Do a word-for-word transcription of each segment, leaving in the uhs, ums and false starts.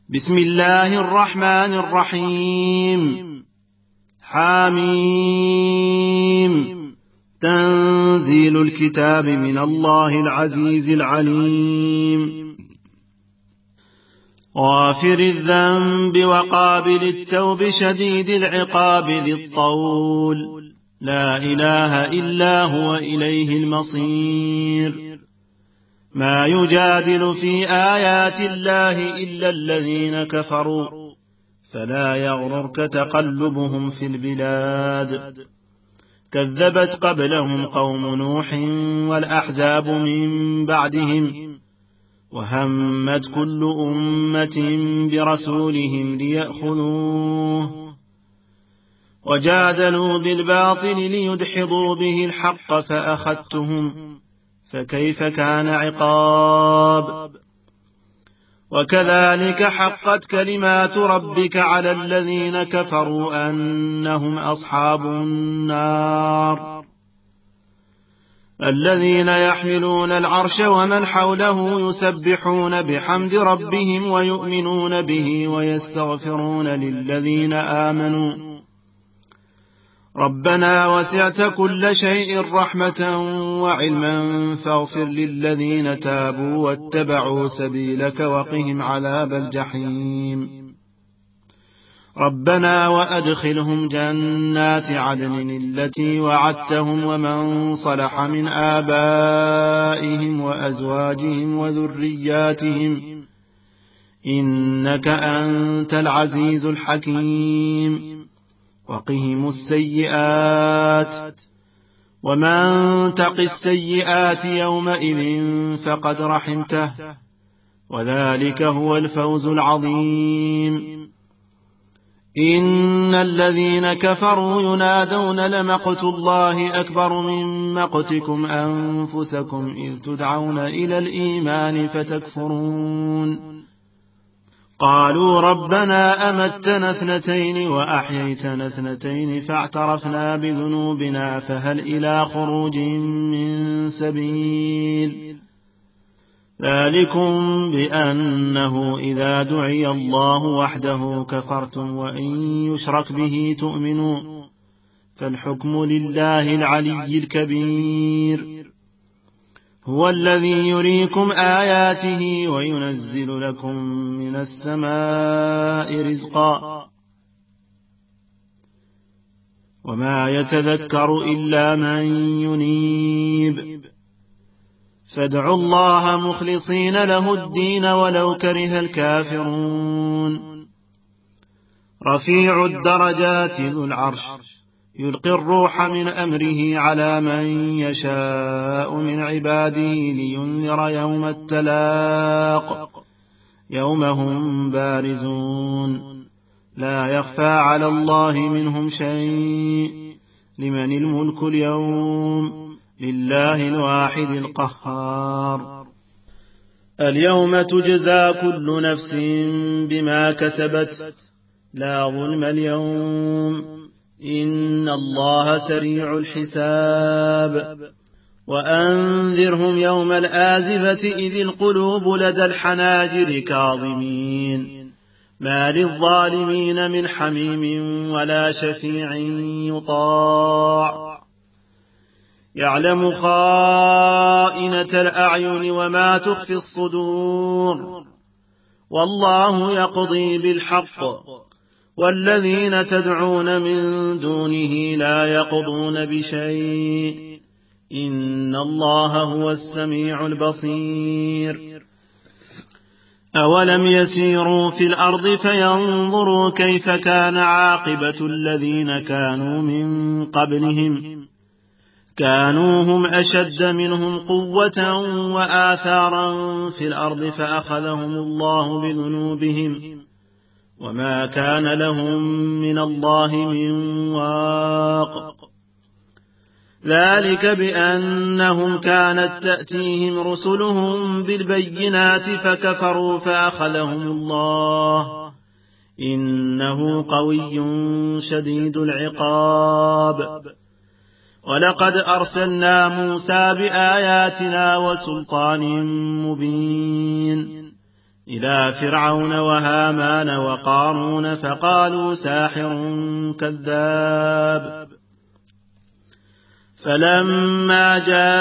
بسم الله الرحمن الرحيم. حاميم. تنزيل الكتاب من الله العزيز العليم. غافر الذنب وقابل التوب شديد العقاب ذي الطول، لا إله إلا هو إليه المصير. ما يجادل في آيات الله إلا الذين كفروا، فلا يغررك تقلبهم في البلاد. كذبت قبلهم قوم نوح والأحزاب من بعدهم، وهمت كل أمة برسولهم ليأخذوه، وجادلوا بالباطل ليدحضوا به الحق فأخذتهم، فكيف كان عقاب. وكذلك حقت كلمات ربك على الذين كفروا أنهم أصحاب النار. الذين يحملون العرش ومن حوله يسبحون بحمد ربهم ويؤمنون به ويستغفرون للذين آمنوا ربنا وسعت كل شيء رحمة وعلما فاغفر للذين تابوا واتبعوا سبيلك وقهم عذاب الجحيم. ربنا وأدخلهم جنات عدن التي وعدتهم ومن صلح من آبائهم وأزواجهم وذرياتهم إنك أنت العزيز الحكيم. وقهم السيئات ومن تق السيئات يومئذ فقد رحمته، وذلك هو الفوز العظيم. إن الذين كفروا ينادون لمقت الله أكبر من مقتكم أنفسكم إذ تدعون إلى الإيمان فتكفرون. قالوا ربنا أمتنا اثنتين وأحييتنا اثنتين فاعترفنا بذنوبنا فهل إلى خروج من سبيل. ذلكم بأنه إذا دعي الله وحده كفرتم وإن يشرك به تؤمنوا، فالحكم لله العلي الكبير. هو الذي يريكم آياته وينزل لكم من السماء رزقا، وما يتذكر إلا من ينيب. فادعوا الله مخلصين له الدين ولو كره الكافرون. رفيع الدرجات ذو العرش يلقي الروح من أمره على من يشاء من عباده لينذر يوم التلاق، يوم هم بارزون لا يخفى على الله منهم شيء. لمن الملك اليوم؟ لله الواحد القهار. اليوم تجزى كل نفس بما كسبت، لا ظلم اليوم إن الله سريع الحساب. وأنذرهم يوم الآزفة إذ القلوب لدى الحناجر كاظمين، ما للظالمين من حميم ولا شفيع يطاع. يعلم خائنة الأعين وما تخفي الصدور، والله يقضي بالحق، والذين تدعون من دونه لا يقضون بشيء إن الله هو السميع البصير. أولم يسيروا في الأرض فينظروا كيف كان عاقبة الذين كانوا من قبلهم، كانوا هم أشد منهم قوة وآثارا في الأرض فأخذهم الله بذنوبهم وما كان لهم من الله من واق. ذلك بأنهم كانت تأتيهم رسلهم بالبينات فكفروا فأخذهم الله إنه قوي شديد العقاب. ولقد أرسلنا موسى بآياتنا وسلطان مبين إلى فرعون وهامان وقارون فقالوا ساحر كذاب. فلما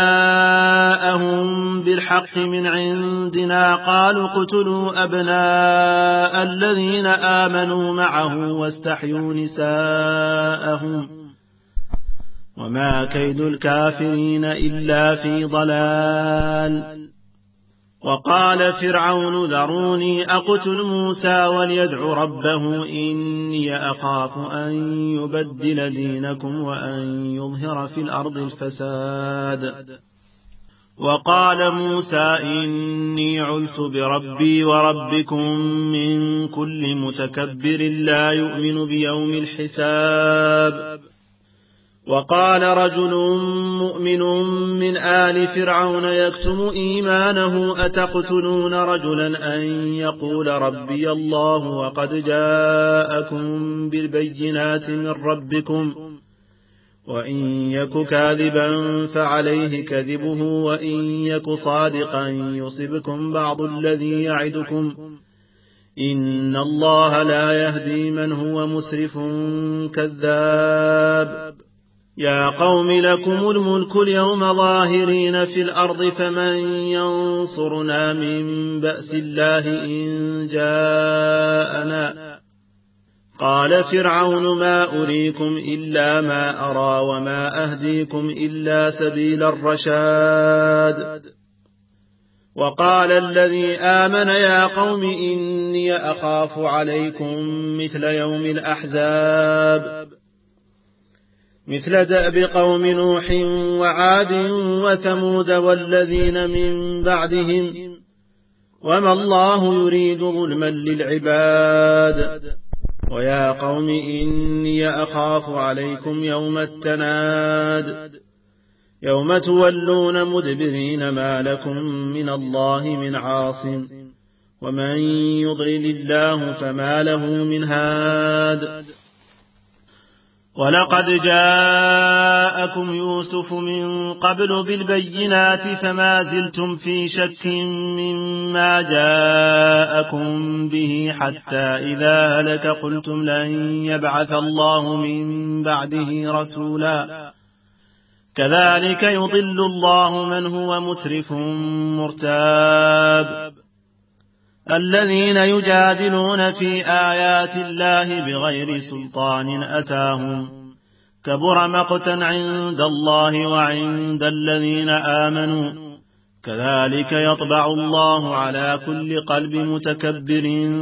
جاءهم بالحق من عندنا قالوا اقتلوا أبناء الذين آمنوا معه واستحيوا نساءهم وما كيد الكافرين إلا في ضلال. وقال فرعون ذروني أقتل موسى وليدع ربه إني أخاف أن يبدل دينكم وأن يظهر في الأرض الفساد. وقال موسى إني عذت بربي وربكم من كل متكبر لا يؤمن بيوم الحساب. وقال رجل مؤمن من آل فرعون يكتم إيمانه أتقتلون رجلا أن يقول ربي الله وقد جاءكم بالبينات من ربكم وإن يك كاذبا فعليه كذبه وإن يك صادقا يصبكم بعض الذي يعدكم إن الله لا يهدي من هو مسرف كذاب. يا قوم لكم الملك اليوم ظاهرين في الأرض فمن ينصرنا من بأس الله إن جاءنا. قال فرعون ما أريكم إلا ما أرى وما أهديكم إلا سبيل الرشاد. وقال الذي آمن يا قوم إني أخاف عليكم مثل يوم الأحزاب مثل دأب قوم نوح وعاد وثمود والذين من بعدهم وما الله يريد ظلما للعباد. ويا قوم إني أخاف عليكم يوم التناد يوم تولون مدبرين ما لكم من الله من عاصم ومن يضلل الله فما له من هاد. ولقد جاءكم يوسف من قبل بالبينات فما زلتم في شك مما جاءكم به حتى إذا هلك قلتم لن يبعث الله من بعده رسولا كذلك يضل الله من هو مسرف مرتاب. الذين يجادلون في آيات الله بغير سلطان أتاهم كبر مقتا عند الله وعند الذين آمنوا كذلك يطبع الله على كل قلب متكبر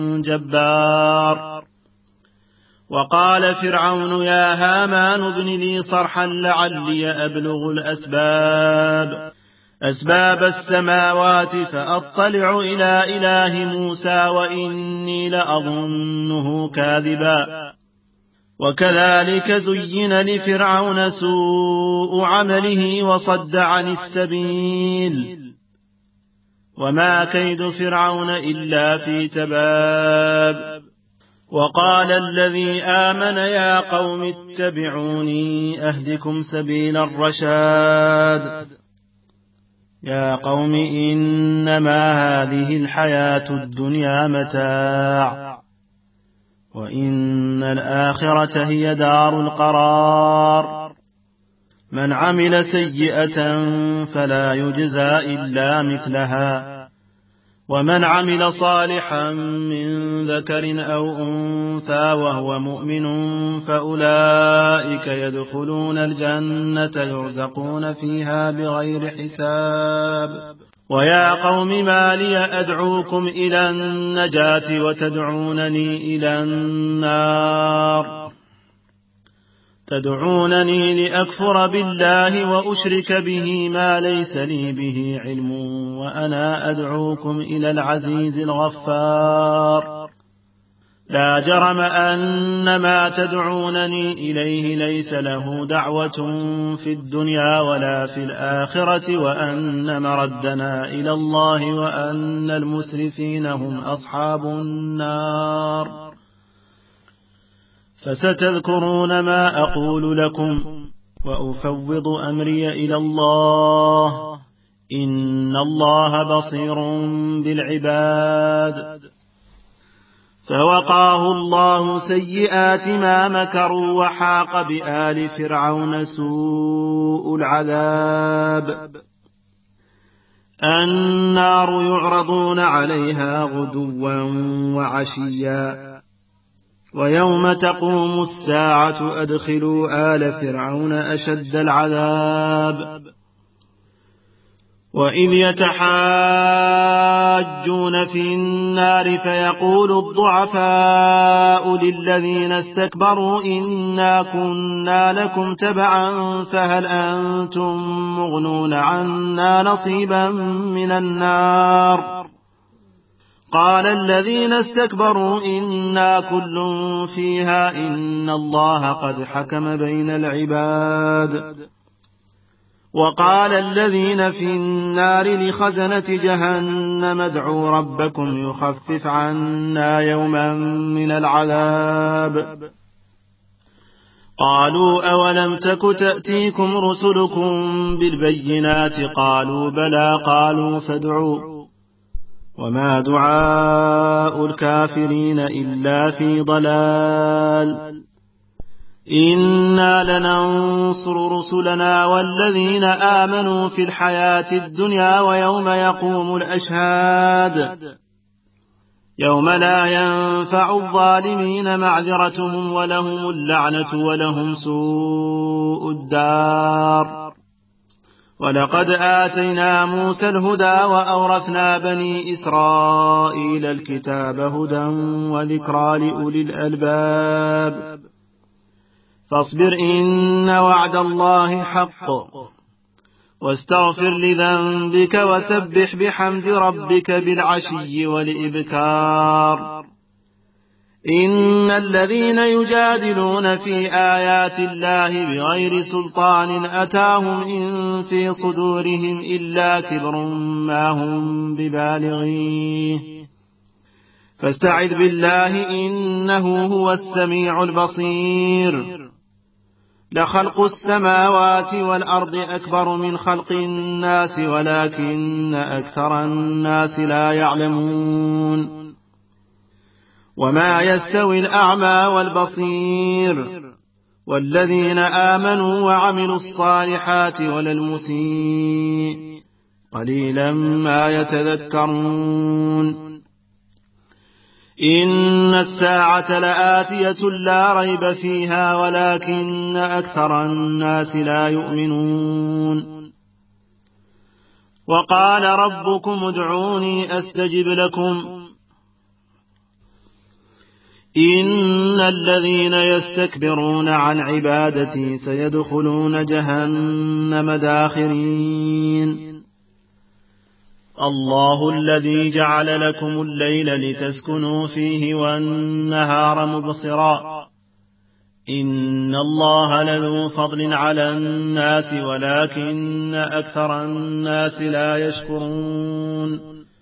جبار. وقال فرعون يا هامان ابن لي صرحا لعلي أبلغ الأسباب أسباب السماوات فأطلع إلى إله موسى وإني لأظنه كاذبا. وكذلك زين لفرعون سوء عمله وصد عن السبيل وما كيد فرعون إلا في تباب. وقال الذي آمن يا قوم اتبعوني أهدكم سبيل الرشاد. يا قوم إنما هذه الحياة الدنيا متاع وإن الآخرة هي دار القرار. من عمل سيئة فلا يجزى إلا مثلها ومن عمل صالحا من ذكر أو أنثى وهو مؤمن فأولئك يدخلون الجنة يرزقون فيها بغير حساب. ويا قوم ما لي أدعوكم إلى النجاة وتدعونني إلى النار تدعونني لأكفر بالله وأشرك به ما ليس لي به علم وأنا أدعوكم إلى العزيز الغفار. لا جرم أن ما تدعونني إليه ليس له دعوة في الدنيا ولا في الآخرة وأن مردنا إلى الله وأن المسرفين هم أصحاب النار. فستذكرون ما أقول لكم وأفوض أمري إلى الله إن الله بصير بالعباد. فوقاه الله سيئات ما مكروا وحاق بآل فرعون سوء العذاب. النار يعرضون عليها غدوا وعشيا ويوم تقوم الساعة أدخلوا آل فرعون أشد العذاب. وإذ يتحاجون في النار فيقول الضعفاء للذين استكبروا إنا كنا لكم تبعا فهل أنتم مغنون عنا نصيبا من النار. قال الذين استكبروا إنا كل فيها إن الله قد حكم بين العباد. وقال الذين في النار لخزنة جهنم ادعوا ربكم يخفف عنا يوما من العذاب. قالوا أولم تك تأتيكم رسلكم بالبينات قالوا بلى قالوا فادعوا وما دعاء الكافرين إلا في ضلال. إنا لننصر رسلنا والذين آمنوا في الحياة الدنيا ويوم يقوم الأشهاد يوم لا ينفع الظالمين معذرتهم ولهم اللعنة ولهم سوء الدار. ولقد آتينا موسى الهدى وأورثنا بني إسرائيل الكتاب هدى وذكرى لأولي الألباب. فاصبر إن وعد الله حق واستغفر لذنبك وسبح بحمد ربك بالعشي والإبكار. إن الذين يجادلون في آيات الله بغير سلطان أتاهم إن في صدورهم إلا كبر ما هم ببالغيه فاستعذ بالله إنه هو السميع البصير. لخلق السماوات والأرض أكبر من خلق الناس ولكن أكثر الناس لا يعلمون. وما يستوي الأعمى والبصير والذين آمنوا وعملوا الصالحات ولا المسيء قليلا ما يتذكرون. إن الساعة لآتية لا ريب فيها ولكن أكثر الناس لا يؤمنون. وقال ربكم ادعوني أستجب لكم إن الذين يستكبرون عن عبادتي سيدخلون جهنم داخرين. الله الذي جعل لكم الليل لتسكنوا فيه والنهار مبصرا إن الله لذو فضل على الناس ولكن أكثر الناس لا يشكرون.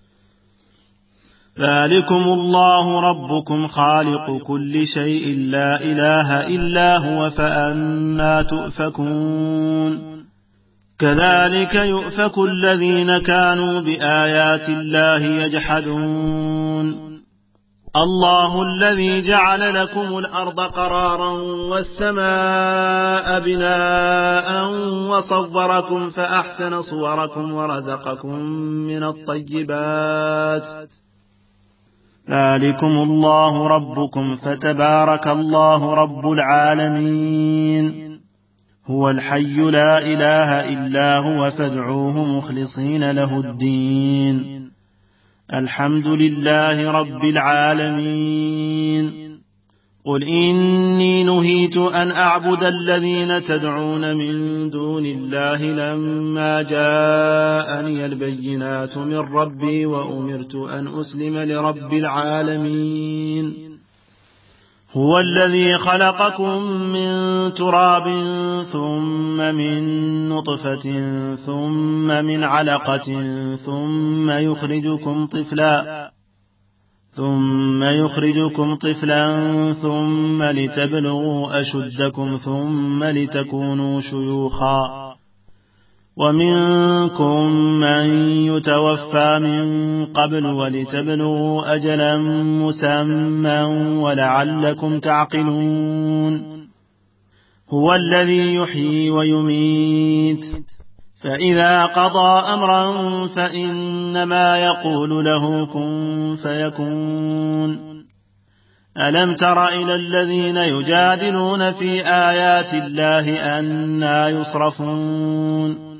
ذلكم الله ربكم خالق كل شيء لا إله إلا هو فأنا تؤفكون. كذلك يؤفك الذين كانوا بآيات الله يجحدون. الله الذي جعل لكم الأرض قرارا والسماء بناء وصوركم فأحسن صوركم ورزقكم من الطيبات. ذلكم الله ربكم فتبارك الله رب العالمين. هو الحي لا إله إلا هو فادعوه مخلصين له الدين. الحمد لله رب العالمين. قل إني نهيت أن أعبد الذين تدعون من دون الله لما جاءني البينات من ربي وأمرت أن أسلم لرب العالمين. هو الذي خلقكم من تراب ثم من نطفة ثم من علقة ثم يخرجكم طفلا ثم يخرجكم طفلا ثم لتبلغوا أشدكم ثم لتكونوا شيوخا ومنكم من يتوفى من قبل ولتبلغوا أجلا مسمى ولعلكم تعقلون هو الذي يحيي ويميت فإذا قضى أمرا فإنما يقول له كن فيكون ألم تر إلى الذين يجادلون في آيات الله أنى يصرفون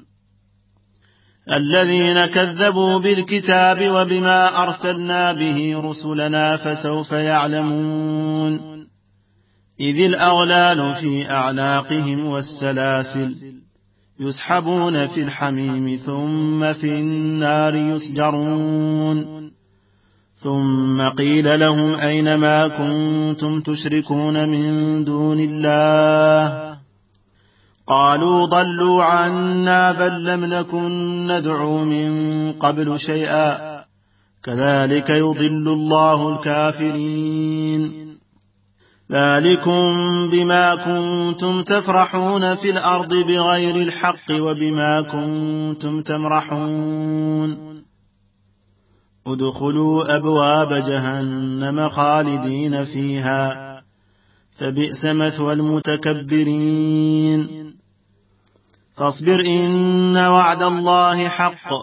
الذين كذبوا بالكتاب وبما أرسلنا به رسلنا فسوف يعلمون إذ الأغلال في أعناقهم والسلاسل يسحبون في الحميم ثم في النار يسجرون ثم قيل لهم أين ما كنتم تشركون من دون الله قالوا ضلوا عنا بل لم نكن ندعو من قبل شيئا كذلك يضل الله الكافرين ذلكم بما كنتم تفرحون في الأرض بغير الحق وبما كنتم تمرحون ادخلوا أبواب جهنم خالدين فيها فبئس مثوى المتكبرين فاصبر إن وعد الله حق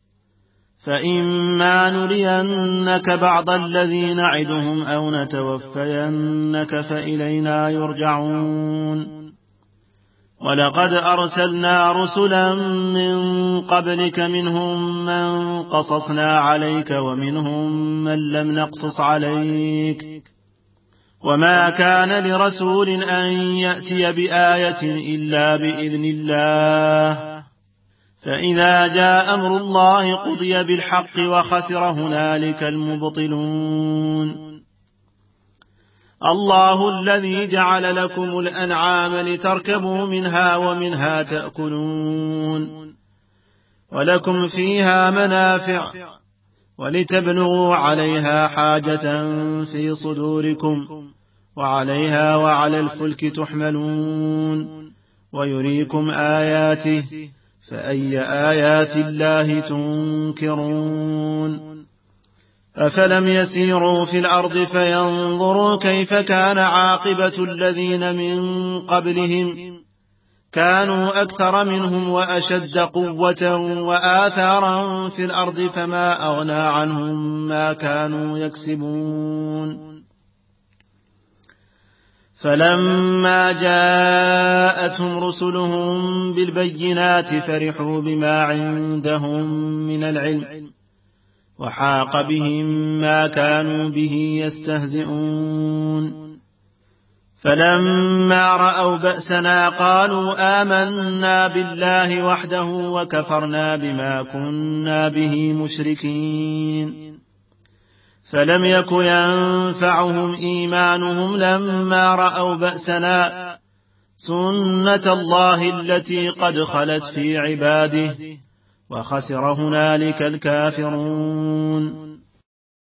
فإما نرينك بعض الذي نعدهم أو نتوفينك فإلينا يرجعون ولقد أرسلنا رسلا من قبلك منهم من قصصنا عليك ومنهم من لم نقصص عليك وما كان لرسول أن يأتي بآية إلا بإذن الله فإذا جاء أمر الله قضي بالحق وخسر هنالك المبطلون الله الذي جعل لكم الأنعام لتركبوا منها ومنها تأكلون ولكم فيها منافع ولتبلغوا عليها حاجة في صدوركم وعليها وعلى الفلك تحملون ويريكم آياته فأي آيات الله تنكرون أفلم يسيروا في الأرض فينظروا كيف كان عاقبة الذين من قبلهم كانوا أكثر منهم وأشد قوة وآثارا في الأرض فما أغنى عنهم ما كانوا يكسبون فلما جاءتهم رسلهم بالبينات فرحوا بما عندهم من العلم وحاق بهم ما كانوا به يستهزئون فلما رأوا بأسنا قالوا آمنا بالله وحده وكفرنا بما كنا به مشركين فلم يك ينفعهم إيمانهم لما رأوا بأسنا سنة الله التي قد خلت في عباده وخسر هنالك الكافرون